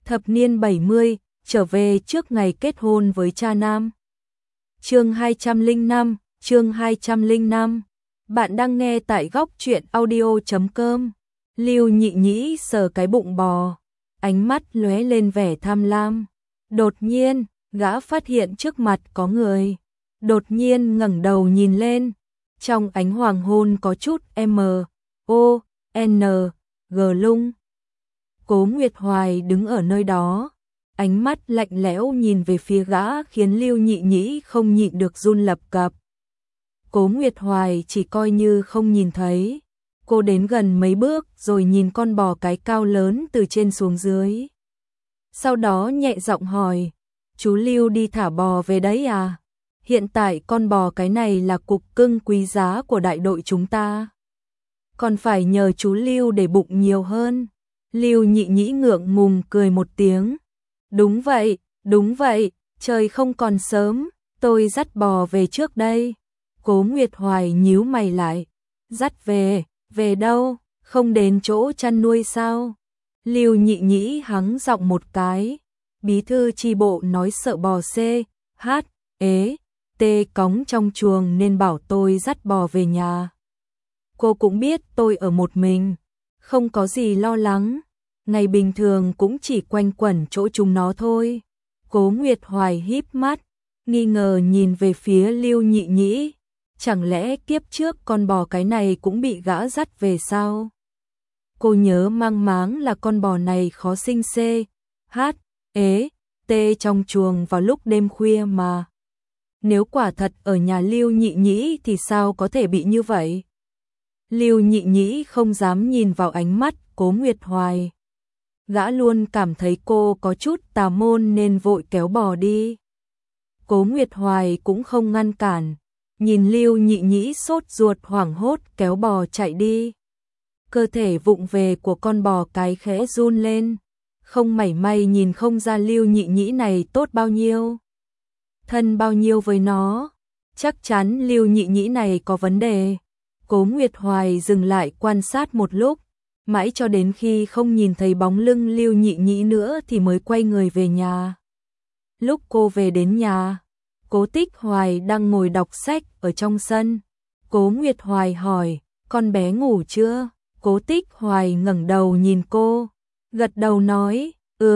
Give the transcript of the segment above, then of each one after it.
Thập niên 70, trở về trước ngày kết hôn với cha nam. Chương 205, chương 205. Bạn đang nghe tại góc truyện audio.com. Lưu Nhị Nhĩ sờ cái bụng bò, ánh mắt lóe lên vẻ tham lam. Đột nhiên, gã phát hiện trước mặt có người. Đột nhiên ngẩng đầu nhìn lên, trong ánh hoàng hôn có chút M.O.N.G lung. Cố Nguyệt Hoài đứng ở nơi đó, ánh mắt lạnh lẽo nhìn về phía gã khiến Lưu Nhị Nhĩ không nhịn được run lập cập. Cố Nguyệt Hoài chỉ coi như không nhìn thấy. Cô đến gần mấy bước rồi nhìn con bò cái cao lớn từ trên xuống dưới. Sau đó nhẹ giọng hỏi, chú Lưu đi thả bò về đấy à? Hiện tại con bò cái này là cục cưng quý giá của đại đội chúng ta. Còn phải nhờ chú Lưu để bụng nhiều hơn. Lưu Nhị Nhĩ ngượng ngùng cười một tiếng. Đúng vậy, trời không còn sớm, tôi dắt bò về trước đây. Cố Nguyệt Hoài nhíu mày lại. Dắt về đâu, không đến chỗ chăn nuôi sao? Lưu Nhị Nhĩ hắng giọng một cái. Bí thư chi bộ nói sợ bò C.H.E.T cóng trong chuồng nên bảo tôi dắt bò về nhà. Cô cũng biết tôi ở một mình, không có gì lo lắng. Ngày bình thường cũng chỉ quanh quẩn chỗ chúng nó thôi. Cố Nguyệt Hoài híp mắt, nghi ngờ nhìn về phía Lưu Nhị Nhĩ. Chẳng lẽ kiếp trước con bò cái này cũng bị gã dắt về sao? Cô nhớ mang máng là con bò này khó sinh C.H.E.T trong chuồng vào lúc đêm khuya mà. Nếu quả thật ở nhà Lưu Nhị Nhĩ thì sao có thể bị như vậy? Lưu Nhị Nhĩ không dám nhìn vào ánh mắt Cố Nguyệt Hoài. Gã luôn cảm thấy cô có chút tà môn nên vội kéo bò đi. Cố Nguyệt Hoài cũng không ngăn cản, nhìn Lưu Nhị Nhĩ sốt ruột hoảng hốt kéo bò chạy đi. Cơ thể vụng về của con bò cái khẽ run lên, không mảy may nhìn không ra Lưu Nhị Nhĩ này tốt bao nhiêu, thân bao nhiêu với nó. Chắc chắn Lưu Nhị Nhĩ này có vấn đề. Cố Nguyệt Hoài dừng lại quan sát một lúc, mãi cho đến khi không nhìn thấy bóng lưng Lưu Nhị Nhĩ nữa thì mới quay người về nhà. Lúc cô về đến nhà, Cố Tích Hoài đang ngồi đọc sách ở trong sân. Cố Nguyệt Hoài hỏi, con bé ngủ chưa? Cố Tích Hoài ngẩng đầu nhìn cô, gật đầu nói,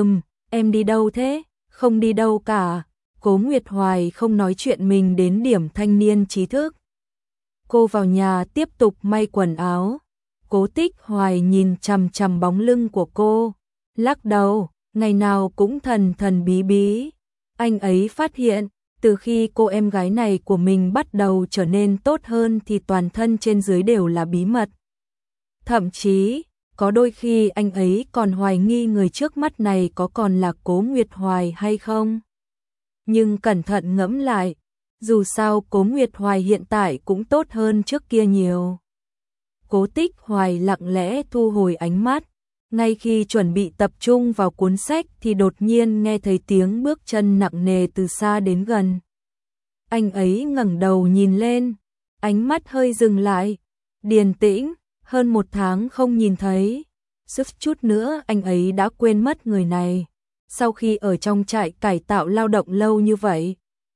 em đi đâu thế? Không đi đâu cả. Cố Nguyệt Hoài không nói chuyện mình đến điểm thanh niên trí thức. Cô vào nhà tiếp tục may quần áo. Cố Tích Hoài nhìn chằm chằm bóng lưng của cô, lắc đầu, ngày nào cũng thần thần bí bí. Anh ấy phát hiện, từ khi cô em gái này của mình bắt đầu trở nên tốt hơn thì toàn thân trên dưới đều là bí mật. Thậm chí, có đôi khi anh ấy còn hoài nghi người trước mắt này có còn là Cố Nguyệt Hoài hay không. Nhưng cẩn thận ngẫm lại, dù sao Cố Nguyệt Hoài hiện tại cũng tốt hơn trước kia nhiều. Cố Tích Hoài lặng lẽ thu hồi ánh mắt, ngay khi chuẩn bị tập trung vào cuốn sách thì đột nhiên nghe thấy tiếng bước chân nặng nề từ xa đến gần. Anh ấy ngẩng đầu nhìn lên, ánh mắt hơi dừng lại. Điền Tĩnh, hơn 1 tháng không nhìn thấy, suýt chút nữa anh ấy đã quên mất người này. Sau khi ở trong trại cải tạo lao động lâu như vậy,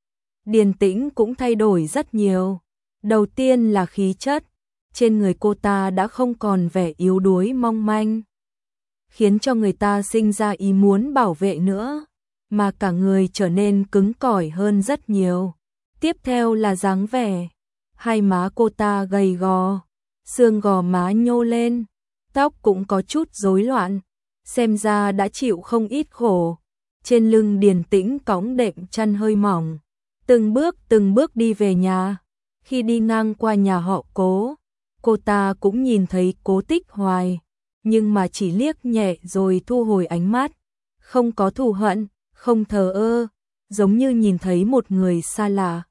Điền Tĩnh cũng thay đổi rất nhiều. Đầu tiên là khí chất, trên người cô ta đã không còn vẻ yếu đuối mong manh, khiến cho người ta sinh ra ý muốn bảo vệ nữa, mà cả người trở nên cứng cỏi hơn rất nhiều. Tiếp theo là dáng vẻ, hai má cô ta gầy gò, xương gò má nhô lên, tóc cũng có chút rối loạn, xem ra đã chịu không ít khổ. Trên lưng Điền Tĩnh cõng đệm chăn hơi mỏng, từng bước đi về nhà. Khi đi ngang qua nhà họ Cố, cô ta cũng nhìn thấy Cố Tích Hoài, nhưng mà chỉ liếc nhẹ rồi thu hồi ánh mắt, không có thù hận, không thờ ơ, giống như nhìn thấy một người xa lạ.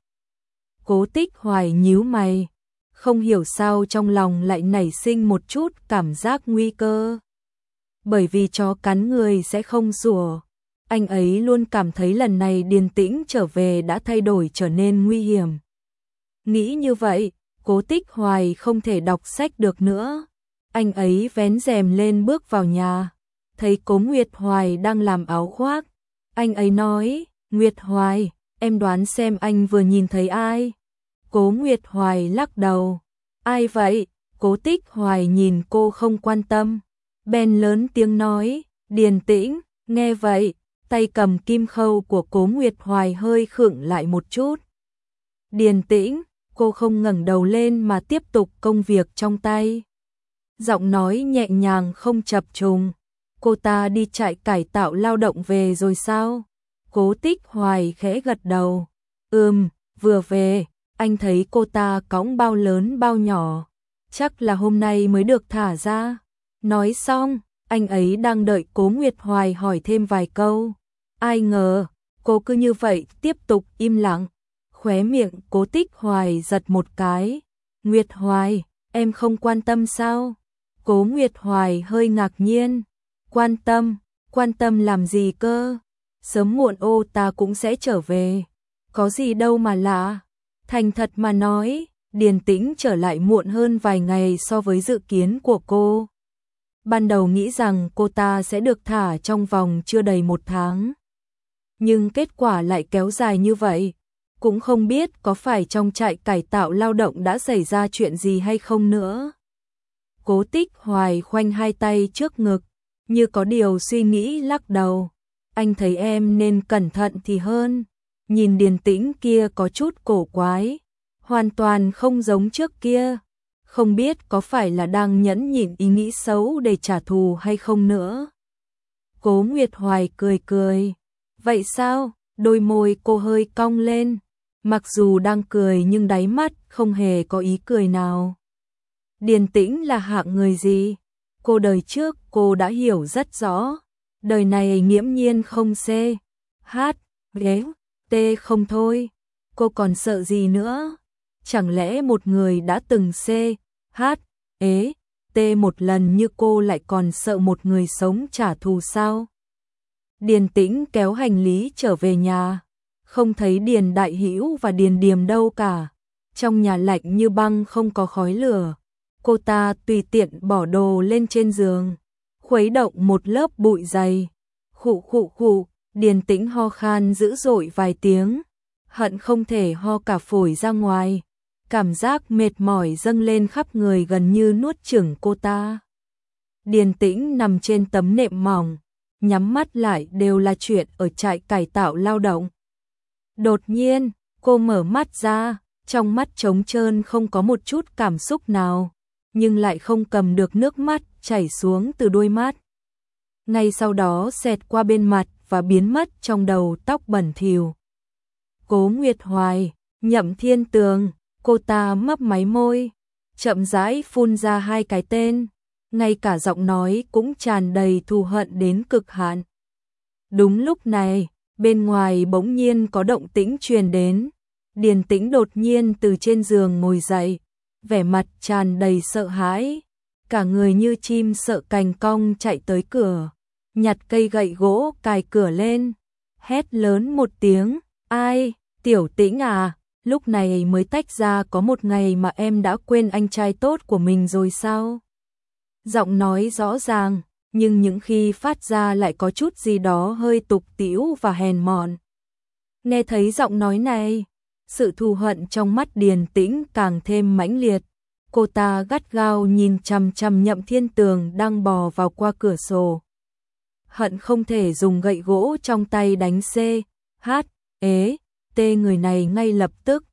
Cố Tích Hoài nhíu mày, không hiểu sao trong lòng lại nảy sinh một chút cảm giác nguy cơ. Bởi vì chó cắn người sẽ không sủa. Anh ấy luôn cảm thấy lần này Điền Tĩnh trở về đã thay đổi trở nên nguy hiểm. Nghĩ như vậy, Cố Tích Hoài không thể đọc sách được nữa. Anh ấy vén rèm lên bước vào nhà. thấy Cố Nguyệt Hoài đang làm áo khoác. Anh ấy nói, Nguyệt Hoài, em đoán xem anh vừa nhìn thấy ai. Cố Nguyệt Hoài lắc đầu. Ai vậy? Cố Tích Hoài nhìn cô không quan tâm. Bèn lớn tiếng nói, Điền Tĩnh. Nghe vậy, tay cầm kim khâu của Cố Nguyệt Hoài hơi khựng lại một chút. Điền Tĩnh, cô không ngẩng đầu lên mà tiếp tục công việc trong tay. Giọng nói nhẹ nhàng không chập trùng. Cô ta đi trại cải tạo lao động về rồi sao? Cố Tích Hoài khẽ gật đầu. Vừa về, anh thấy cô ta cõng bao lớn bao nhỏ. Chắc là hôm nay mới được thả ra. Nói xong, anh ấy đang đợi Cố Nguyệt Hoài hỏi thêm vài câu. Ai ngờ, cô cứ như vậy tiếp tục im lặng. Khóe miệng Cố Tích Hoài giật một cái. Nguyệt Hoài, em không quan tâm sao? Cố Nguyệt Hoài hơi ngạc nhiên. Quan tâm làm gì cơ? Sớm muộn ô ta cũng sẽ trở về. Có gì đâu mà lạ. Thành thật mà nói, Điền Tĩnh trở lại muộn hơn vài ngày so với dự kiến của cô. Ban đầu nghĩ rằng cô ta sẽ được thả trong vòng chưa đầy 1 tháng. Nhưng kết quả lại kéo dài như vậy. Cũng không biết có phải trong trại cải tạo lao động đã xảy ra chuyện gì hay không nữa. Cố Tích Hoài khoanh hai tay trước ngực, như có điều suy nghĩ lắc đầu. Anh thấy em nên cẩn thận thì hơn. Nhìn Điền Tĩnh kia có chút cổ quái, hoàn toàn không giống trước kia. Không biết có phải là đang nhẫn nhịn ý nghĩ xấu để trả thù hay không nữa. Cố Nguyệt Hoài cười cười. Vậy sao? Đôi môi cô hơi cong lên. Mặc dù đang cười nhưng đáy mắt không hề có ý cười nào. Điền Tĩnh là hạng người gì? Cô đời trước cô đã hiểu rất rõ. Đời này nghiễm nhiên không C, H, ghé, T không thôi. Cô còn sợ gì nữa? Chẳng lẽ một người đã từng C, H, ế, T một lần như cô lại còn sợ một người sống trả thù sao? Điền Tĩnh kéo hành lý trở về nhà. Không thấy Điền Đại Hữu và Điền Điềm đâu cả. Trong nhà lạnh như băng không có khói lửa. Cô ta tùy tiện bỏ đồ lên trên giường, khuấy động một lớp bụi dày. Khụ, Điền Tĩnh ho khan dữ dội vài tiếng, hận không thể ho cả phổi ra ngoài. Cảm giác mệt mỏi dâng lên khắp người gần như nuốt chửng cô ta. Điền Tĩnh nằm trên tấm nệm mỏng, nhắm mắt lại đều là chuyện ở trại cải tạo lao động. Đột nhiên, cô mở mắt ra, trong mắt trống trơn không có một chút cảm xúc nào, nhưng lại không cầm được nước mắt chảy xuống từ đôi mắt. Ngay sau đó xẹt qua bên mặt và biến mất trong đầu tóc bẩn thỉu. Cố Nguyệt Hoài, Nhậm Thiên Tường, cô ta mấp máy môi, chậm rãi phun ra 2 cái tên, ngay cả giọng nói cũng tràn đầy thù hận đến cực hạn. Đúng lúc này, bên ngoài bỗng nhiên có động tĩnh truyền đến. Điền Tĩnh đột nhiên từ trên giường ngồi dậy, vẻ mặt tràn đầy sợ hãi, cả người như chim sợ cành cong chạy tới cửa, nhặt cây gậy gỗ cài cửa lên, hét lớn một tiếng, ai, Tiểu Tĩnh à, lúc này mới tách ra có một ngày mà em đã quên anh trai tốt của mình rồi sao? Giọng nói rõ ràng, nhưng những khi phát ra lại có chút gì đó hơi tục tĩu và hèn mọn. Nghe thấy giọng nói này, sự thù hận trong mắt Điền Tĩnh càng thêm mãnh liệt. Cô ta gắt gao nhìn chằm chằm Nhậm Thiên Tường đang bò vào qua cửa sổ. Hận không thể dùng gậy gỗ trong tay đánh C, H, ế, T người này ngay lập tức.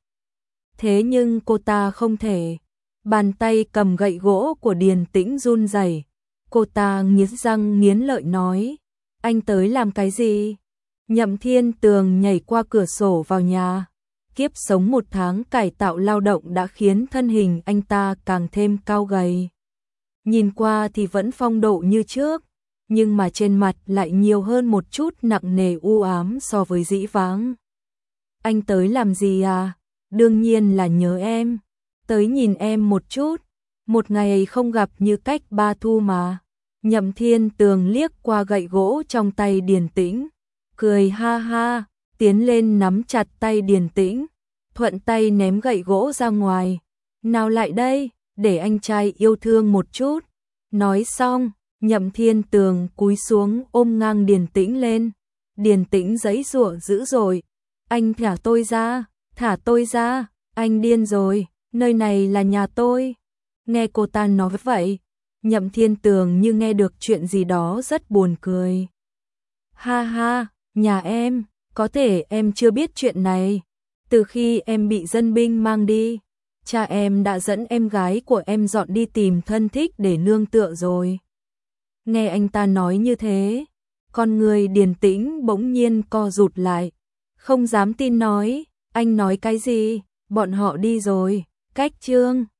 Thế nhưng cô ta không thể. Bàn tay cầm gậy gỗ của Điền Tĩnh run rẩy. Cô ta nghiến răng nghiến lợi nói, anh tới làm cái gì? Nhậm Thiên Tường nhảy qua cửa sổ vào nhà. Kiếp sống 1 tháng cải tạo lao động đã khiến thân hình anh ta càng thêm cao gầy. Nhìn qua thì vẫn phong độ như trước, nhưng mà trên mặt lại nhiều hơn một chút nặng nề u ám so với dĩ vãng. Anh tới làm gì à? Đương nhiên là nhớ em. Tới nhìn em một chút. Một ngày không gặp như cách 3 thu mà. Nhậm Thiên Tường liếc qua gậy gỗ trong tay Điền Tĩnh, cười ha ha, tiến lên nắm chặt tay Điền Tĩnh, thuận tay ném gậy gỗ ra ngoài. Nào lại đây, để anh trai yêu thương một chút. Nói xong, Nhậm Thiên Tường cúi xuống ôm ngang Điền Tĩnh lên. Điền Tĩnh giãy giụa dữ dội. Anh thả tôi ra, anh điên rồi, nơi này là nhà tôi. Nghe cô ta nói vậy, Nhậm Thiên Tường như nghe được chuyện gì đó rất buồn cười. Ha ha, nhà em, có thể em chưa biết chuyện này. Từ khi em bị dân binh mang đi, cha em đã dẫn em gái của em dọn đi tìm thân thích để nương tựa rồi. Nghe anh ta nói như thế, con người Điền Tĩnh bỗng nhiên co rụt lại, không dám tin nói, anh nói cái gì, bọn họ đi rồi, cách chương.